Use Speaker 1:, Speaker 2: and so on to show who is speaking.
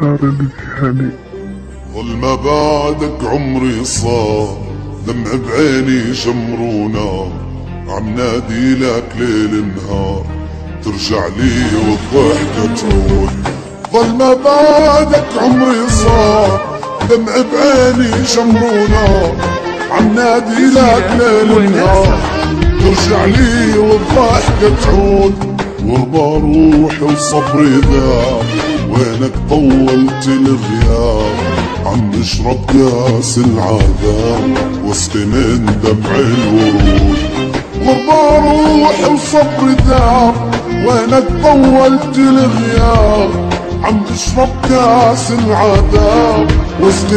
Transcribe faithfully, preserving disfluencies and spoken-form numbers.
Speaker 1: حارب الجهني.
Speaker 2: ظل ما بعدك عمري صار، دمع بعيني شمر ونار، عم نادي لك ليل نهار، ترجع لي والضحكة تعود. ظل ما بعدك عمري صار، دمع بعيني شمر ونار، عم نادي لك ليل نهار، ترجع لي والضحكة تعود. وارضى روحي وصبري ذاب، وينك طولت الغياب، عم نشرب كاس العذاب واسقي من دمع الورود. وارضى روحي وصبري ذاب، وينك طولت الغياب، عم نشرب كاس العذاب واسقي